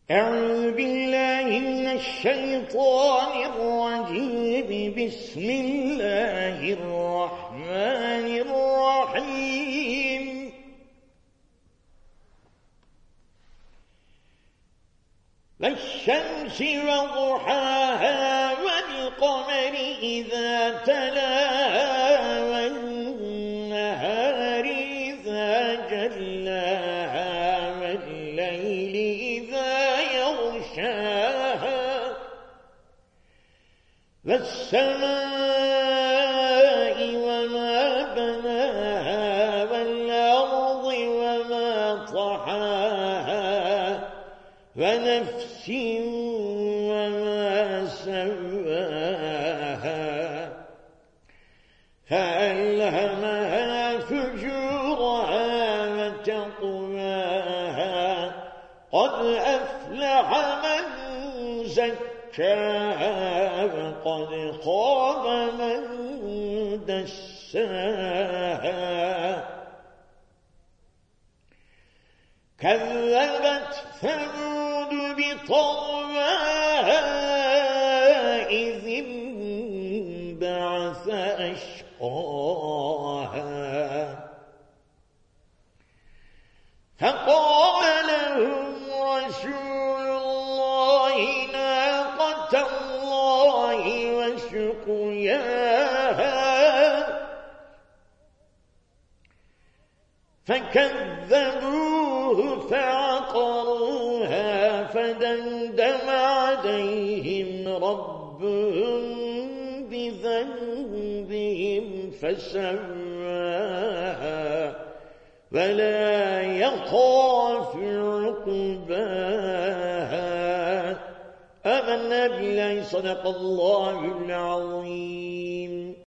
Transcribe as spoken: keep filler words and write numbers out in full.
أعوذ بالله من الشيطان الرجيم. بسم الله الرحمن الرحيم. والشمس وضحاها والقمر إذا تلاها والنهار إذا جلاها والليل إذا يغشاها والسماء وما بناها والأرض وما طحاها ونفس وما سواها فألهمها فجورها وتقواها قد أفلح من زكاها وقد خاب من دساها. كذبت ثمود بطغواها إذ انبعث أشقاها فقال لهم رسول الله ناقة الله وسقياها فكذبوه فعقروها فدمدم عليهم ربهم بذنبهم فسواها ولا يخاف عقباها. آمنا بالله صدق الله العظيم.